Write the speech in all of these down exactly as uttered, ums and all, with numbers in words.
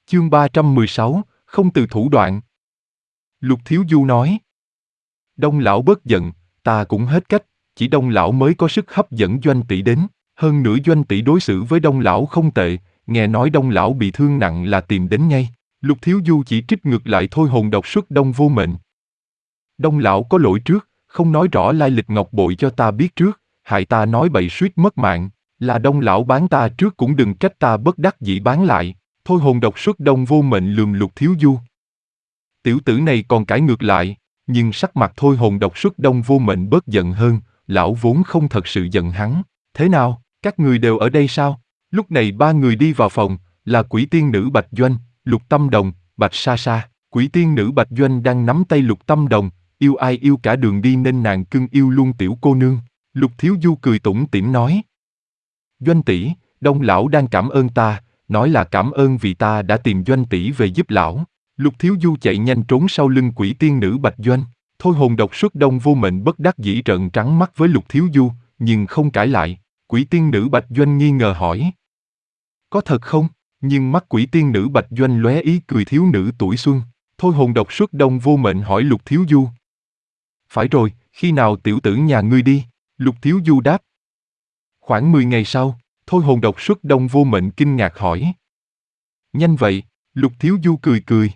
Chương ba trăm mười sáu, không từ thủ đoạn. Lục Thiếu Du nói. Đông lão bớt giận, ta cũng hết cách, chỉ Đông lão mới có sức hấp dẫn Doanh tỷ đến. Hơn nữa Doanh tỷ đối xử với Đông lão không tệ, nghe nói Đông lão bị thương nặng là tìm đến ngay. Lục Thiếu Du chỉ trích ngược lại thôi hồn độc xuất Đông vô mệnh. Đông lão có lỗi trước, không nói rõ lai lịch ngọc bội cho ta biết trước, hại ta nói bậy suýt mất mạng, là Đông lão bán ta trước cũng đừng trách ta bất đắc dĩ bán lại. Thôi hồn độc xuất Đông vô mệnh lườm Lục Thiếu Du. Tiểu tử này còn cãi ngược lại, nhưng sắc mặt thôi hồn độc xuất Đông vô mệnh bớt giận hơn, lão vốn không thật sự giận hắn. Thế nào, các người đều ở đây sao? Lúc này ba người đi vào phòng, là Quỷ tiên nữ Bạch Doanh, Lục Tâm Đồng, Bạch Sa Sa. Quỷ tiên nữ Bạch Doanh đang nắm tay Lục Tâm Đồng, yêu ai yêu cả đường đi nên nàng cưng yêu luôn tiểu cô nương. Lục Thiếu Du cười tủm tỉm nói. Doanh tỷ, Đông lão đang cảm ơn ta, nói là cảm ơn vì ta đã tìm Doanh tỷ về giúp lão. Lục Thiếu Du chạy nhanh trốn sau lưng Quỷ tiên nữ Bạch Doanh. Thôi hồn độc xuất Đông vô mệnh bất đắc dĩ trợn trắng mắt với Lục Thiếu Du, nhưng không cãi lại. Quỷ tiên nữ Bạch Doanh nghi ngờ hỏi. Có thật không? Nhưng mắt Quỷ tiên nữ Bạch Doanh lóe ý cười thiếu nữ tuổi xuân. Thôi hồn độc xuất Đông vô mệnh hỏi Lục Thiếu Du. Phải rồi, khi nào tiểu tử nhà ngươi đi? Lục Thiếu Du đáp. Khoảng mười ngày sau, thôi hồn độc xuất Đông vô mệnh kinh ngạc hỏi. Nhanh vậy, Lục Thiếu Du cười cười.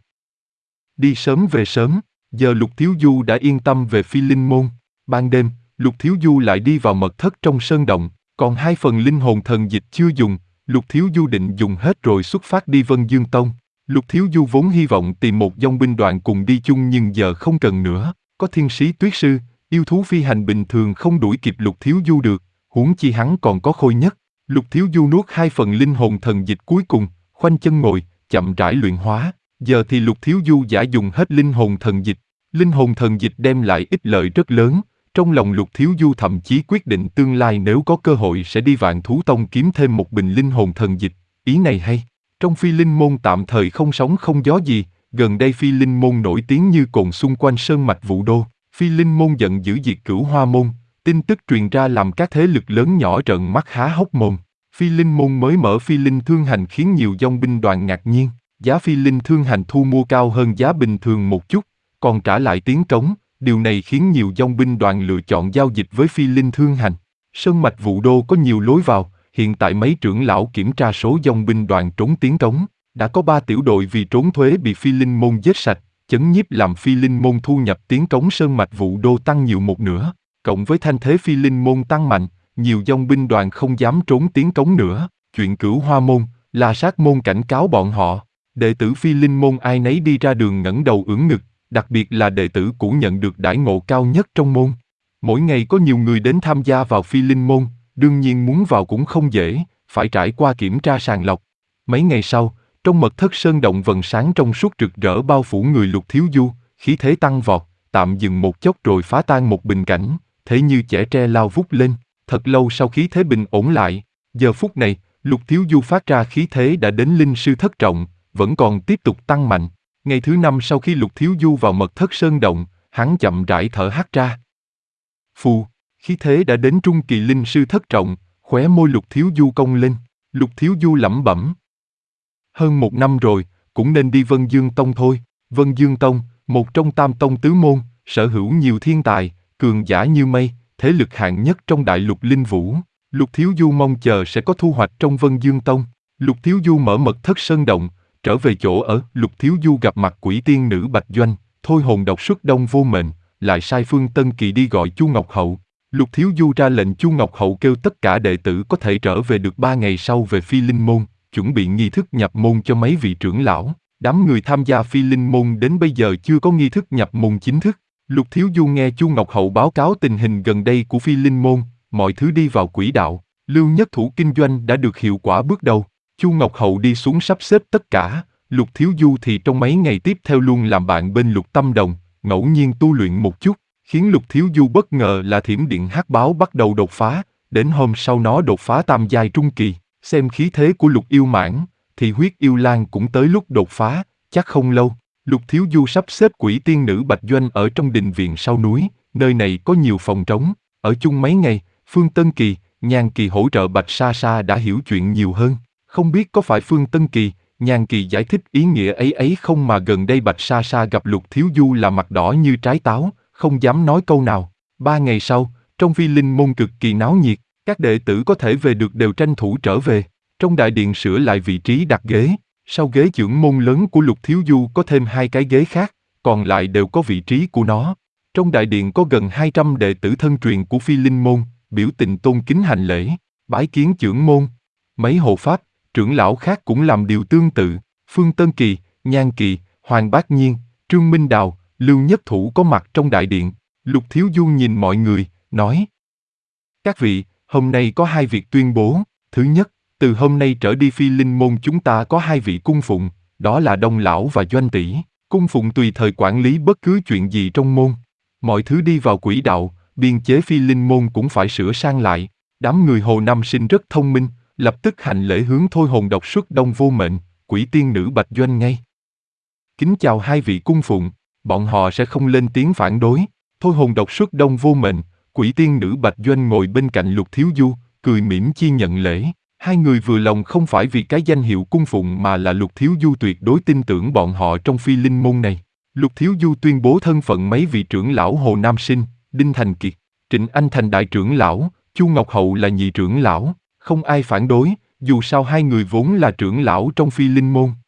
Đi sớm về sớm, giờ Lục Thiếu Du đã yên tâm về Phi Linh Môn. Ban đêm, Lục Thiếu Du lại đi vào mật thất trong sơn động, còn hai phần linh hồn thần dịch chưa dùng, Lục Thiếu Du định dùng hết rồi xuất phát đi Vân Dương Tông. Lục Thiếu Du vốn hy vọng tìm một dòng binh đoàn cùng đi chung nhưng giờ không cần nữa, có thiên sĩ tuyết sư, yêu thú phi hành bình thường không đuổi kịp Lục Thiếu Du được, huống chi hắn còn có khôi nhất. Lục Thiếu Du nuốt hai phần linh hồn thần dịch cuối cùng, khoanh chân ngồi, chậm rãi luyện hóa. Giờ thì Lục Thiếu Du giả dùng hết linh hồn thần dịch. Linh hồn thần dịch đem lại ích lợi rất lớn. Trong lòng Lục Thiếu Du thậm chí quyết định tương lai nếu có cơ hội sẽ đi Vạn Thú Tông kiếm thêm một bình linh hồn thần dịch. Ý này hay. Trong Phi Linh Môn tạm thời không sóng không gió gì, gần đây Phi Linh Môn nổi tiếng như cồn xung quanh sơn mạch Vũ Đô. Phi Linh Môn giận dữ diệt Cửu Hoa Môn, tin tức truyền ra làm các thế lực lớn nhỏ trợn mắt há hốc mồm. Phi Linh Môn mới mở Phi Linh Thương Hành khiến nhiều dòng binh đoàn ngạc nhiên. Giá Phi Linh Thương Hành thu mua cao hơn giá bình thường một chút, còn trả lại tiếng trống, điều này khiến nhiều dòng binh đoàn lựa chọn giao dịch với Phi Linh Thương Hành. Sơn mạch Vũ Đô có nhiều lối vào, hiện tại mấy trưởng lão kiểm tra số dòng binh đoàn trốn tiếng trống, đã có ba tiểu đội vì trốn thuế bị Phi Linh Môn giết sạch, chấn nhiếp làm Phi Linh Môn thu nhập tiếng trống Sơn mạch Vũ Đô tăng nhiều một nửa, cộng với thanh thế Phi Linh Môn tăng mạnh, nhiều dòng binh đoàn không dám trốn tiếng trống nữa. Chuyện Cửu Hoa Môn, La Sát Môn cảnh cáo bọn họ. Đệ tử Phi Linh Môn ai nấy đi ra đường ngẩng đầu ưỡn ngực, đặc biệt là đệ tử cũ nhận được đãi ngộ cao nhất trong môn. Mỗi ngày có nhiều người đến tham gia vào Phi Linh Môn, đương nhiên muốn vào cũng không dễ, phải trải qua kiểm tra sàng lọc. Mấy ngày sau, trong mật thất sơn động vầng sáng trong suốt rực rỡ bao phủ người Lục Thiếu Du, khí thế tăng vọt, tạm dừng một chốc rồi phá tan một bình cảnh, thế như chẻ tre lao vút lên. Thật lâu sau khí thế bình ổn lại, giờ phút này, Lục Thiếu Du phát ra khí thế đã đến linh sư thất trọng, vẫn còn tiếp tục tăng mạnh. Ngày thứ năm sau khi Lục Thiếu Du vào mật thất sơn động, hắn chậm rãi thở hắt ra. Phù, khí thế đã đến trung kỳ linh sư thất trọng, khóe môi Lục Thiếu Du cong lên. Lục Thiếu Du lẩm bẩm. Hơn một năm rồi, cũng nên đi Vân Dương Tông thôi. Vân Dương Tông, một trong tam tông tứ môn, sở hữu nhiều thiên tài, cường giả như mây, thế lực hạng nhất trong đại lục linh vũ. Lục Thiếu Du mong chờ sẽ có thu hoạch trong Vân Dương Tông. Lục Thiếu Du mở mật thất sơn động, trở về chỗ ở. Lục Thiếu Du gặp mặt Quỷ tiên nữ Bạch Doanh, thôi hồn độc xuất Đông vô mệnh, lại sai Phương Tân Kỳ đi gọi Chu Ngọc Hậu. Lục Thiếu Du ra lệnh Chu Ngọc Hậu kêu tất cả đệ tử có thể trở về được ba ngày sau về Phi Linh Môn, chuẩn bị nghi thức nhập môn cho mấy vị trưởng lão. Đám người tham gia Phi Linh Môn đến bây giờ chưa có nghi thức nhập môn chính thức. Lục Thiếu Du nghe Chu Ngọc Hậu báo cáo tình hình gần đây của Phi Linh Môn, mọi thứ đi vào quỹ đạo, Lưu Nhất Thủ kinh doanh đã được hiệu quả bước đầu. Chu Ngọc Hậu đi xuống sắp xếp tất cả, Lục Thiếu Du thì trong mấy ngày tiếp theo luôn làm bạn bên Lục Tâm Đồng, ngẫu nhiên tu luyện một chút, khiến Lục Thiếu Du bất ngờ là thiểm điện hắc báo bắt đầu đột phá, đến hôm sau nó đột phá tam giai trung kỳ, xem khí thế của Lục Yêu Mãn, thì huyết yêu lan cũng tới lúc đột phá, chắc không lâu. Lục Thiếu Du sắp xếp Quỷ tiên nữ Bạch Doanh ở trong đình viện sau núi, nơi này có nhiều phòng trống, ở chung mấy ngày, Phương Tân Kỳ, Nhan Kỳ hỗ trợ Bạch Sa Sa đã hiểu chuyện nhiều hơn, không biết có phải Phương Tân Kỳ, Nhan Kỳ giải thích ý nghĩa ấy ấy không mà gần đây Bạch Sa Sa gặp Lục Thiếu Du là mặt đỏ như trái táo, không dám nói câu nào. Ba ngày sau, trong Phi Linh Môn cực kỳ náo nhiệt, các đệ tử có thể về được đều tranh thủ trở về. Trong đại điện sửa lại vị trí đặt ghế, sau ghế trưởng môn lớn của Lục Thiếu Du có thêm hai cái ghế khác, còn lại đều có vị trí của nó. Trong đại điện có gần hai trăm đệ tử thân truyền của Phi Linh Môn, biểu tình tôn kính hành lễ, bái kiến trưởng môn. Mấy hộ pháp, trưởng lão khác cũng làm điều tương tự. Phương Tân Kỳ, Nhan Kỳ, Hoàng Bác Nhiên, Trương Minh Đào, Lưu Nhất Thủ có mặt trong đại điện. Lục Thiếu Du nhìn mọi người, nói: Các vị, hôm nay có hai việc tuyên bố. Thứ nhất, từ hôm nay trở đi Phi Linh Môn chúng ta có hai vị cung phụng, đó là Đông Lão và Doanh Tỷ. Cung phụng tùy thời quản lý bất cứ chuyện gì trong môn. Mọi thứ đi vào quỹ đạo, biên chế Phi Linh Môn cũng phải sửa sang lại. Đám người Hồ Nam Sinh rất thông minh, lập tức hành lễ hướng Thôi Hồn Độc Xuất Đông Vô Mệnh, Quỷ Tiên Nữ Bạch Doanh ngay. Kính chào hai vị cung phụng, bọn họ sẽ không lên tiếng phản đối. Thôi Hồn Độc Xuất Đông Vô Mệnh, Quỷ Tiên Nữ Bạch Doanh ngồi bên cạnh Lục Thiếu Du, cười mỉm chi nhận lễ. Hai người vừa lòng không phải vì cái danh hiệu cung phụng mà là Lục Thiếu Du tuyệt đối tin tưởng bọn họ trong Phi Linh Môn này. Lục Thiếu Du tuyên bố thân phận mấy vị trưởng lão Hồ Nam Sinh, Đinh Thành Kiệt, Trịnh Anh thành đại trưởng lão, Chu Ngọc Hậu là nhị trưởng lão. Không ai phản đối, dù sao hai người vốn là trưởng lão trong Phi Linh Môn.